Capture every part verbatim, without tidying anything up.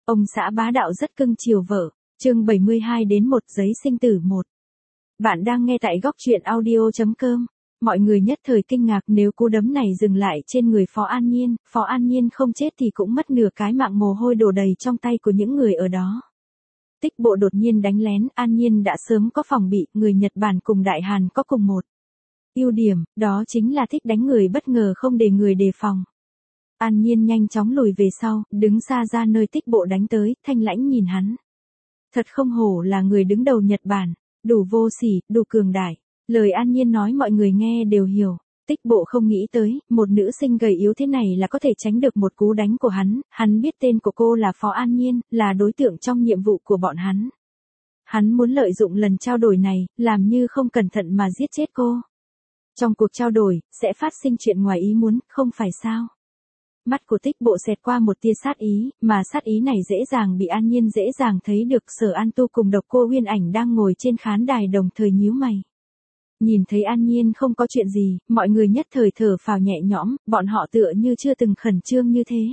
Ông xã bá đạo rất cưng chiều vợ. Chương bảy mươi hai đến một giấy sinh tử một. Bạn đang nghe tại góc truyện audio chấm com. Mọi người nhất thời kinh ngạc nếu cú đấm này dừng lại trên người Phó An Nhiên, Phó An Nhiên không chết thì cũng mất nửa cái mạng, mồ hôi đổ đầy trong tay của những người ở đó. Tích Bộ đột nhiên đánh lén, An Nhiên đã sớm có phòng bị, người Nhật Bản cùng Đại Hàn có cùng một ưu điểm, đó chính là thích đánh người bất ngờ không để người đề phòng. An Nhiên nhanh chóng lùi về sau, đứng xa ra nơi Tích Bộ đánh tới, thanh lãnh nhìn hắn. Thật không hổ là người đứng đầu Nhật Bản, đủ vô sỉ, đủ cường đại. Lời An Nhiên nói mọi người nghe đều hiểu. Tích Bộ không nghĩ tới, một nữ sinh gầy yếu thế này là có thể tránh được một cú đánh của hắn. Hắn biết tên của cô là Phó An Nhiên, là đối tượng trong nhiệm vụ của bọn hắn. Hắn muốn lợi dụng lần trao đổi này, làm như không cẩn thận mà giết chết cô. Trong cuộc trao đổi, sẽ phát sinh chuyện ngoài ý muốn, không phải sao? Mắt của Tích Bộ xẹt qua một tia sát ý, mà sát ý này dễ dàng bị An Nhiên dễ dàng thấy được. Sở An Tu cùng Độc Cô Uyên Ảnh đang ngồi trên khán đài đồng thời nhíu mày. Nhìn thấy An Nhiên không có chuyện gì, mọi người nhất thời thở phào nhẹ nhõm, bọn họ tựa như chưa từng khẩn trương như thế.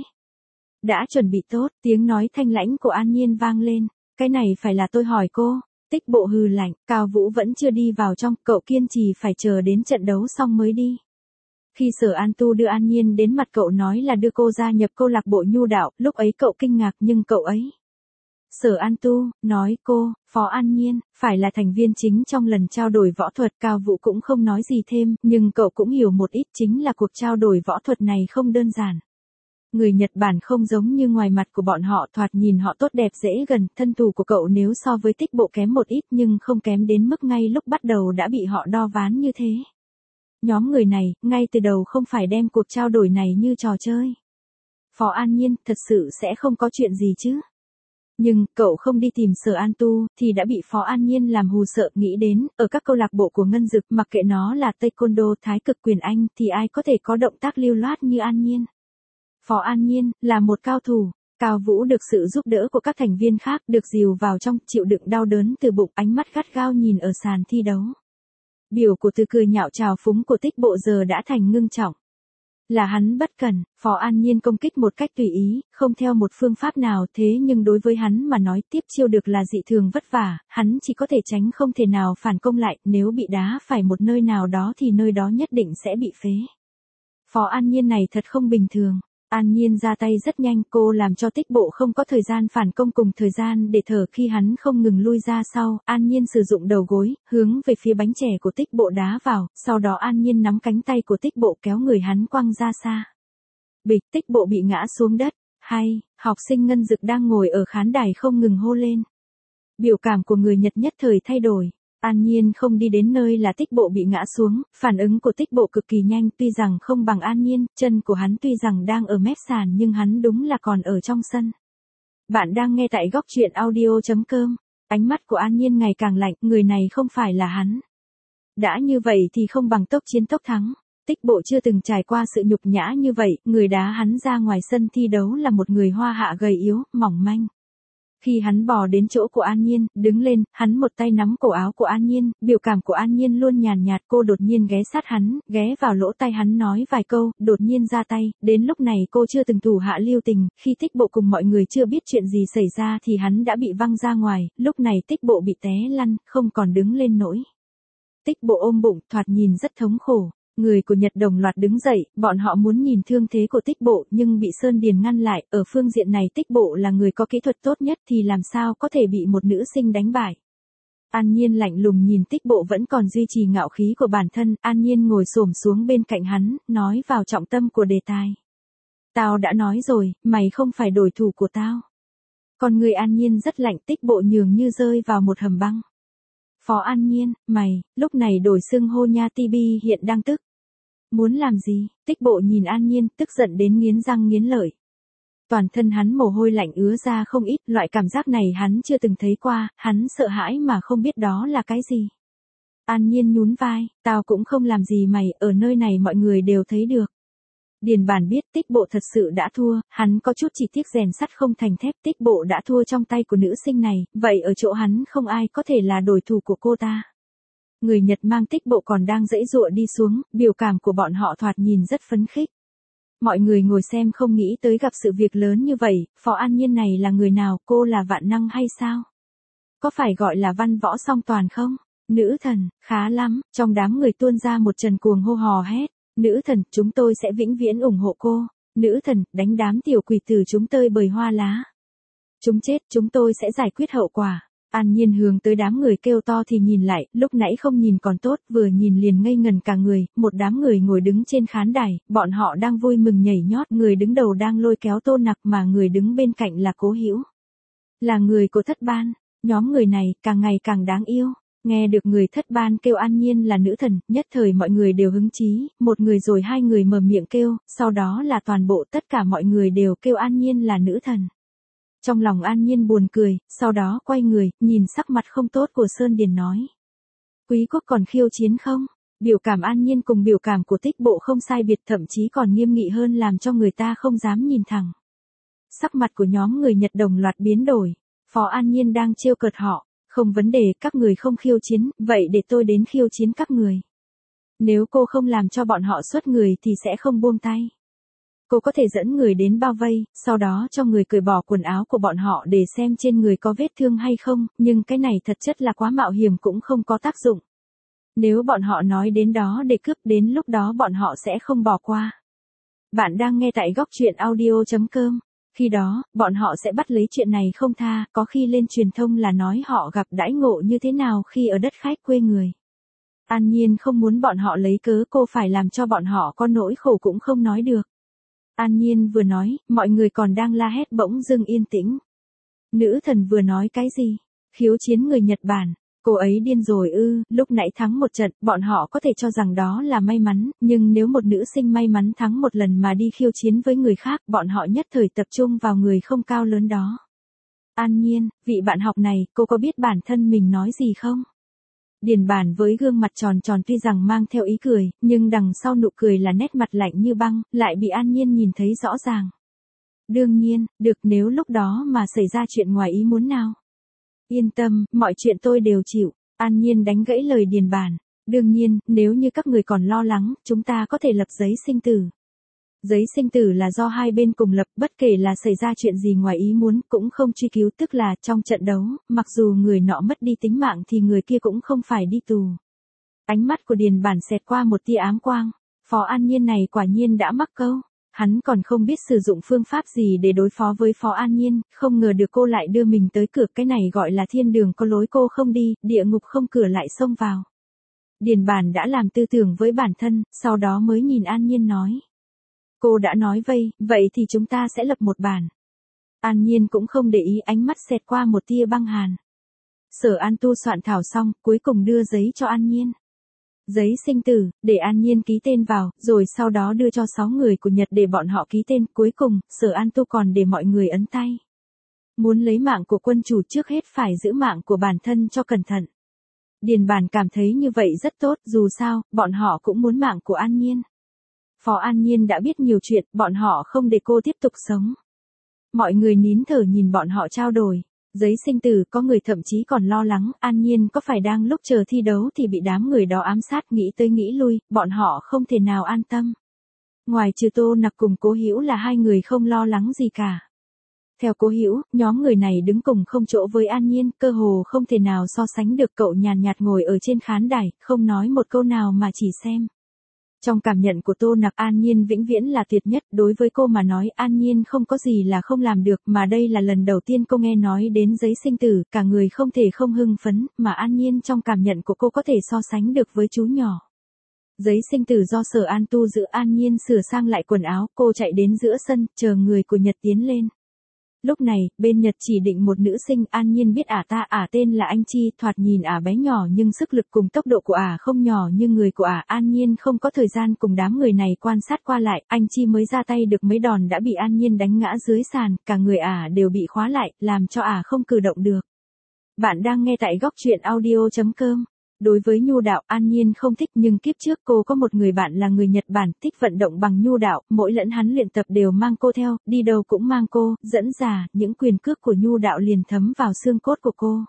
Đã chuẩn bị tốt, tiếng nói thanh lãnh của An Nhiên vang lên. Cái này phải là tôi hỏi cô. Tích Bộ hừ lạnh, Cao Vũ vẫn chưa đi vào trong, cậu kiên trì phải chờ đến trận đấu xong mới đi. Khi Sở An Tu đưa An Nhiên đến mặt cậu nói là đưa cô gia nhập câu lạc bộ nhu đạo, lúc ấy cậu kinh ngạc nhưng cậu ấy. Sở An Tu, nói cô, Phó An Nhiên, phải là thành viên chính trong lần trao đổi võ thuật. Cao Vũ cũng không nói gì thêm, nhưng cậu cũng hiểu một ít, chính là cuộc trao đổi võ thuật này không đơn giản. Người Nhật Bản không giống như ngoài mặt của bọn họ, thoạt nhìn họ tốt đẹp dễ gần, thân thủ của cậu nếu so với Tích Bộ kém một ít nhưng không kém đến mức ngay lúc bắt đầu đã bị họ đo ván như thế. Nhóm người này, ngay từ đầu không phải đem cuộc trao đổi này như trò chơi. Phó An Nhiên, thật sự sẽ không có chuyện gì chứ. Nhưng, cậu không đi tìm Sở An Tu, thì đã bị Phó An Nhiên làm hù sợ. Nghĩ đến, ở các câu lạc bộ của Ngân Dực, mặc kệ nó là Taekwondo, Thái Cực Quyền Anh, thì ai có thể có động tác lưu loát như An Nhiên. Phó An Nhiên, là một cao thủ. Cao Vũ được sự giúp đỡ của các thành viên khác, được dìu vào trong, chịu đựng đau đớn từ bụng, ánh mắt gắt gao nhìn ở sàn thi đấu. Biểu của từ cười nhạo trào phúng của Tích Bộ giờ đã thành ngưng trọng. Là hắn bất cẩn, Phó An Nhiên công kích một cách tùy ý, không theo một phương pháp nào, thế nhưng đối với hắn mà nói tiếp chiêu được là dị thường vất vả, hắn chỉ có thể tránh không thể nào phản công lại, nếu bị đá phải một nơi nào đó thì nơi đó nhất định sẽ bị phế. Phó An Nhiên này thật không bình thường. An Nhiên ra tay rất nhanh, cô làm cho Tích Bộ không có thời gian phản công cùng thời gian để thở. Khi hắn không ngừng lui ra sau, An Nhiên sử dụng đầu gối, hướng về phía bánh chè của Tích Bộ đá vào, sau đó An Nhiên nắm cánh tay của Tích Bộ kéo người hắn quăng ra xa. Bịch, Tích Bộ bị ngã xuống đất. Hay, học sinh Ngân Dực đang ngồi ở khán đài không ngừng hô lên. Biểu cảm của người Nhật nhất thời thay đổi. An Nhiên không đi đến nơi là Tích Bộ bị ngã xuống, phản ứng của Tích Bộ cực kỳ nhanh, tuy rằng không bằng An Nhiên, chân của hắn tuy rằng đang ở mép sàn nhưng hắn đúng là còn ở trong sân. Bạn đang nghe tại góc truyện audio chấm com. Ánh mắt của An Nhiên ngày càng lạnh, người này không phải là hắn. Đã như vậy thì không bằng tốc chiến tốc thắng. Tích Bộ chưa từng trải qua sự nhục nhã như vậy, người đá hắn ra ngoài sân thi đấu là một người hoa hạ gầy yếu, mỏng manh. Khi hắn bò đến chỗ của An Nhiên, đứng lên, hắn một tay nắm cổ áo của An Nhiên, biểu cảm của An Nhiên luôn nhàn nhạt. Cô đột nhiên ghé sát hắn, ghé vào lỗ tai hắn nói vài câu, đột nhiên ra tay. Đến lúc này cô chưa từng thủ hạ lưu tình, khi Tích Bộ cùng mọi người chưa biết chuyện gì xảy ra thì hắn đã bị văng ra ngoài, lúc này Tích Bộ bị té lăn, không còn đứng lên nổi. Tích Bộ ôm bụng, thoạt nhìn rất thống khổ. Người của Nhật đồng loạt đứng dậy, bọn họ muốn nhìn thương thế của Tích Bộ nhưng bị Sơn Điền ngăn lại, ở phương diện này Tích Bộ là người có kỹ thuật tốt nhất thì làm sao có thể bị một nữ sinh đánh bại. An Nhiên lạnh lùng nhìn Tích Bộ vẫn còn duy trì ngạo khí của bản thân, An Nhiên ngồi xổm xuống bên cạnh hắn, nói vào trọng tâm của đề tài. Tao đã nói rồi, mày không phải đối thủ của tao. Còn người An Nhiên rất lạnh, Tích Bộ nhường như rơi vào một hầm băng. Phó An Nhiên, mày, lúc này đổi xưng hô nha. Tibi hiện đang tức. Muốn làm gì? Tích Bộ nhìn An Nhiên, tức giận đến nghiến răng nghiến lợi. Toàn thân hắn mồ hôi lạnh ứa ra không ít, loại cảm giác này hắn chưa từng thấy qua, hắn sợ hãi mà không biết đó là cái gì. An Nhiên nhún vai, tao cũng không làm gì mày, ở nơi này mọi người đều thấy được. Điền Bản biết Tích Bộ thật sự đã thua, hắn có chút chỉ tiếc rèn sắt không thành thép. Tích Bộ đã thua trong tay của nữ sinh này, vậy ở chỗ hắn không ai có thể là đối thủ của cô ta. Người Nhật mang Tích Bộ còn đang giãy giụa đi xuống, biểu cảm của bọn họ thoạt nhìn rất phấn khích. Mọi người ngồi xem không nghĩ tới gặp sự việc lớn như vậy, Phó An Nhiên này là người nào, cô là vạn năng hay sao? Có phải gọi là văn võ song toàn không? Nữ thần, khá lắm, trong đám người tuôn ra một trần cuồng hô hò hét. Nữ thần, chúng tôi sẽ vĩnh viễn ủng hộ cô. Nữ thần, đánh đám tiểu quỷ tử chúng tơi bời hoa lá. Chúng chết, chúng tôi sẽ giải quyết hậu quả. An Nhiên hướng tới đám người kêu to thì nhìn lại, lúc nãy không nhìn còn tốt, vừa nhìn liền ngây ngần cả người, một đám người ngồi đứng trên khán đài, bọn họ đang vui mừng nhảy nhót, người đứng đầu đang lôi kéo Tô Nặc mà người đứng bên cạnh là Cố Hữu. Là người của thất ban, nhóm người này càng ngày càng đáng yêu. Nghe được người thất ban kêu An Nhiên là nữ thần, nhất thời mọi người đều hứng chí, một người rồi hai người mở miệng kêu, sau đó là toàn bộ tất cả mọi người đều kêu An Nhiên là nữ thần. Trong lòng An Nhiên buồn cười, sau đó quay người, nhìn sắc mặt không tốt của Sơn Điền nói. Quý quốc còn khiêu chiến không? Biểu cảm An Nhiên cùng biểu cảm của Tích Bộ không sai biệt, thậm chí còn nghiêm nghị hơn, làm cho người ta không dám nhìn thẳng. Sắc mặt của nhóm người Nhật đồng loạt biến đổi. Phó An Nhiên đang trêu cợt họ. Không vấn đề, các người không khiêu chiến, vậy để tôi đến khiêu chiến các người. Nếu cô không làm cho bọn họ xuất người thì sẽ không buông tay. Cô có thể dẫn người đến bao vây, sau đó cho người cởi bỏ quần áo của bọn họ để xem trên người có vết thương hay không, nhưng cái này thật chất là quá mạo hiểm, cũng không có tác dụng. Nếu bọn họ nói đến đó để cướp, đến lúc đó bọn họ sẽ không bỏ qua. Bạn đang nghe tại góc truyện audio chấm com. Khi đó, bọn họ sẽ bắt lấy chuyện này không tha, có khi lên truyền thông là nói họ gặp đãi ngộ như thế nào khi ở đất khách quê người. An Nhiên không muốn bọn họ lấy cớ cô phải làm cho bọn họ có nỗi khổ cũng không nói được. An Nhiên vừa nói, mọi người còn đang la hét bỗng dưng yên tĩnh. Nữ thần vừa nói cái gì? Khiêu chiến người Nhật Bản. Cô ấy điên rồi ư, lúc nãy thắng một trận, bọn họ có thể cho rằng đó là may mắn, nhưng nếu một nữ sinh may mắn thắng một lần mà đi khiêu chiến với người khác, bọn họ nhất thời tập trung vào người không cao lớn đó. An Nhiên, vị bạn học này, cô có biết bản thân mình nói gì không? Điền Bản với gương mặt tròn tròn tuy rằng mang theo ý cười, nhưng đằng sau nụ cười là nét mặt lạnh như băng, lại bị An Nhiên nhìn thấy rõ ràng. Đương nhiên, được, nếu lúc đó mà xảy ra chuyện ngoài ý muốn nào. Yên tâm, mọi chuyện tôi đều chịu. An Nhiên đánh gãy lời Điền Bản. Đương nhiên, nếu như các người còn lo lắng, chúng ta có thể lập giấy sinh tử. Giấy sinh tử là do hai bên cùng lập, bất kể là xảy ra chuyện gì ngoài ý muốn, cũng không truy cứu, tức là trong trận đấu, mặc dù người nọ mất đi tính mạng thì người kia cũng không phải đi tù. Ánh mắt của Điền Bản xẹt qua một tia ám quang. Phó An Nhiên này quả nhiên đã mắc câu. Hắn còn không biết sử dụng phương pháp gì để đối phó với Phó An Nhiên, không ngờ được cô lại đưa mình tới cửa, cái này gọi là thiên đường có lối cô không đi, địa ngục không cửa lại xông vào. Điền Bản đã làm tư tưởng với bản thân, sau đó mới nhìn An Nhiên nói. Cô đã nói vây, vậy thì chúng ta sẽ lập một bản. An Nhiên cũng không để ý, ánh mắt xẹt qua một tia băng hàn. Sở An Tu soạn thảo xong, cuối cùng đưa giấy cho An Nhiên. Giấy sinh tử, để An Nhiên ký tên vào, rồi sau đó đưa cho sáu người của Nhật để bọn họ ký tên, cuối cùng, Sở An Tu còn để mọi người ấn tay. Muốn lấy mạng của quân chủ trước hết phải giữ mạng của bản thân cho cẩn thận. Điền Bản cảm thấy như vậy rất tốt, dù sao, bọn họ cũng muốn mạng của An Nhiên. Phó An Nhiên đã biết nhiều chuyện, bọn họ không để cô tiếp tục sống. Mọi người nín thở nhìn bọn họ trao đổi. Giấy sinh tử, có người thậm chí còn lo lắng, An Nhiên có phải đang lúc chờ thi đấu thì bị đám người đó ám sát, nghĩ tới nghĩ lui, bọn họ không thể nào an tâm. Ngoài trừ Tô Nặc cùng Cố Hữu là hai người không lo lắng gì cả. Theo Cố Hữu, nhóm người này đứng cùng không chỗ với An Nhiên, cơ hồ không thể nào so sánh được. Cậu nhàn nhạt ngồi ở trên khán đài, không nói một câu nào mà chỉ xem. Trong cảm nhận của Tô Nặc, An Nhiên vĩnh viễn là tuyệt nhất, đối với cô mà nói An Nhiên không có gì là không làm được, mà đây là lần đầu tiên cô nghe nói đến giấy sinh tử, cả người không thể không hưng phấn, mà An Nhiên trong cảm nhận của cô có thể so sánh được với chú nhỏ. Giấy sinh tử do Sở An Tu giữ, An Nhiên sửa sang lại quần áo, cô chạy đến giữa sân, chờ người của Nhật tiến lên. Lúc này, bên Nhật chỉ định một nữ sinh, An Nhiên biết ả ta, ả tên là Anh Chi, thoạt nhìn ả bé nhỏ nhưng sức lực cùng tốc độ của ả không nhỏ như người của ả. An Nhiên không có thời gian cùng đám người này quan sát qua lại, Anh Chi mới ra tay được mấy đòn đã bị An Nhiên đánh ngã dưới sàn, cả người ả đều bị khóa lại, làm cho ả không cử động được. Bạn đang nghe tại góc truyện audio chấm com. Đối với nhu đạo, An Nhiên không thích, nhưng kiếp trước cô có một người bạn là người Nhật Bản, thích vận động bằng nhu đạo, mỗi lần hắn luyện tập đều mang cô theo, đi đâu cũng mang cô, dẫn dà, những quyền cước của nhu đạo liền thấm vào xương cốt của cô.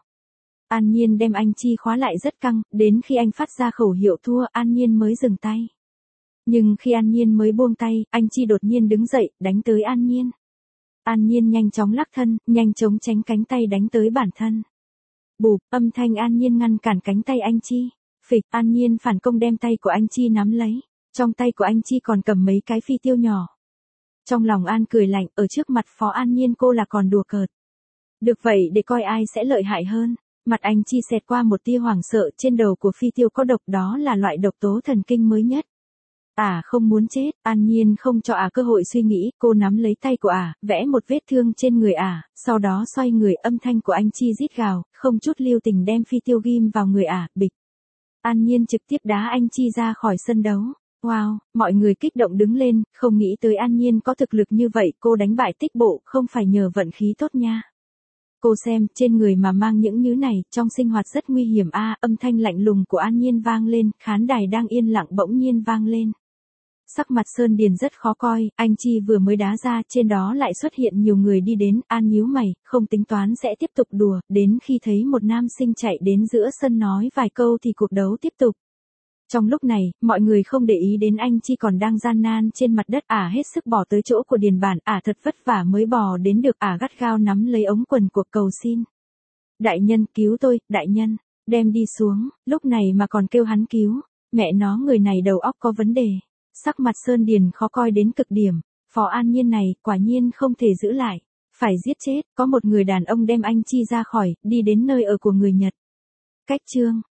An Nhiên đem Anh Chi khóa lại rất căng, đến khi anh phát ra khẩu hiệu thua, An Nhiên mới dừng tay. Nhưng khi An Nhiên mới buông tay, anh Chi đột nhiên đứng dậy, đánh tới An Nhiên. An Nhiên nhanh chóng lắc thân, nhanh chóng tránh cánh tay đánh tới bản thân. Bụp, âm thanh An Nhiên ngăn cản cánh tay anh Chi. Phịch, An Nhiên phản công đem tay của anh Chi nắm lấy. Trong tay của anh Chi còn cầm mấy cái phi tiêu nhỏ. Trong lòng An cười lạnh, ở trước mặt Phó An Nhiên cô là còn đùa cợt. Được vậy để coi ai sẽ lợi hại hơn. Mặt anh Chi xẹt qua một tia hoảng sợ, trên đầu của phi tiêu có độc, đó là loại độc tố thần kinh mới nhất. Ả không muốn chết, An Nhiên không cho Ả cơ hội suy nghĩ, cô nắm lấy tay của Ả, vẽ một vết thương trên người Ả, sau đó xoay người, âm thanh của anh Chi rít gào, không chút lưu tình đem phi tiêu ghim vào người Ả, bịch. An Nhiên trực tiếp đá anh Chi ra khỏi sân đấu. Wow, mọi người kích động đứng lên, không nghĩ tới An Nhiên có thực lực như vậy, cô đánh bại Tích Bộ, không phải nhờ vận khí tốt nha. Cô xem, trên người mà mang những nhứ này, trong sinh hoạt rất nguy hiểm a. Âm thanh lạnh lùng của An Nhiên vang lên, khán đài đang yên lặng bỗng nhiên vang lên. Sắc mặt Sơn Điền rất khó coi, anh Chi vừa mới đá ra, trên đó lại xuất hiện nhiều người đi đến, An nhíu mày, không tính toán sẽ tiếp tục đùa, đến khi thấy một nam sinh chạy đến giữa sân nói vài câu thì cuộc đấu tiếp tục. Trong lúc này, mọi người không để ý đến anh Chi còn đang gian nan trên mặt đất, Ả hết sức bỏ tới chỗ của Điền Bản, Ả thật vất vả mới bò đến được, Ả gắt gao nắm lấy ống quần của cầu xin. Đại nhân cứu tôi, đại nhân, đem đi xuống, lúc này mà còn kêu hắn cứu, mẹ nó người này đầu óc có vấn đề. Sắc mặt Sơn Điền khó coi đến cực điểm, Phó An Nhiên này quả nhiên không thể giữ lại, phải giết chết, có một người đàn ông đem anh Chi ra khỏi, đi đến nơi ở của người Nhật. Cách chương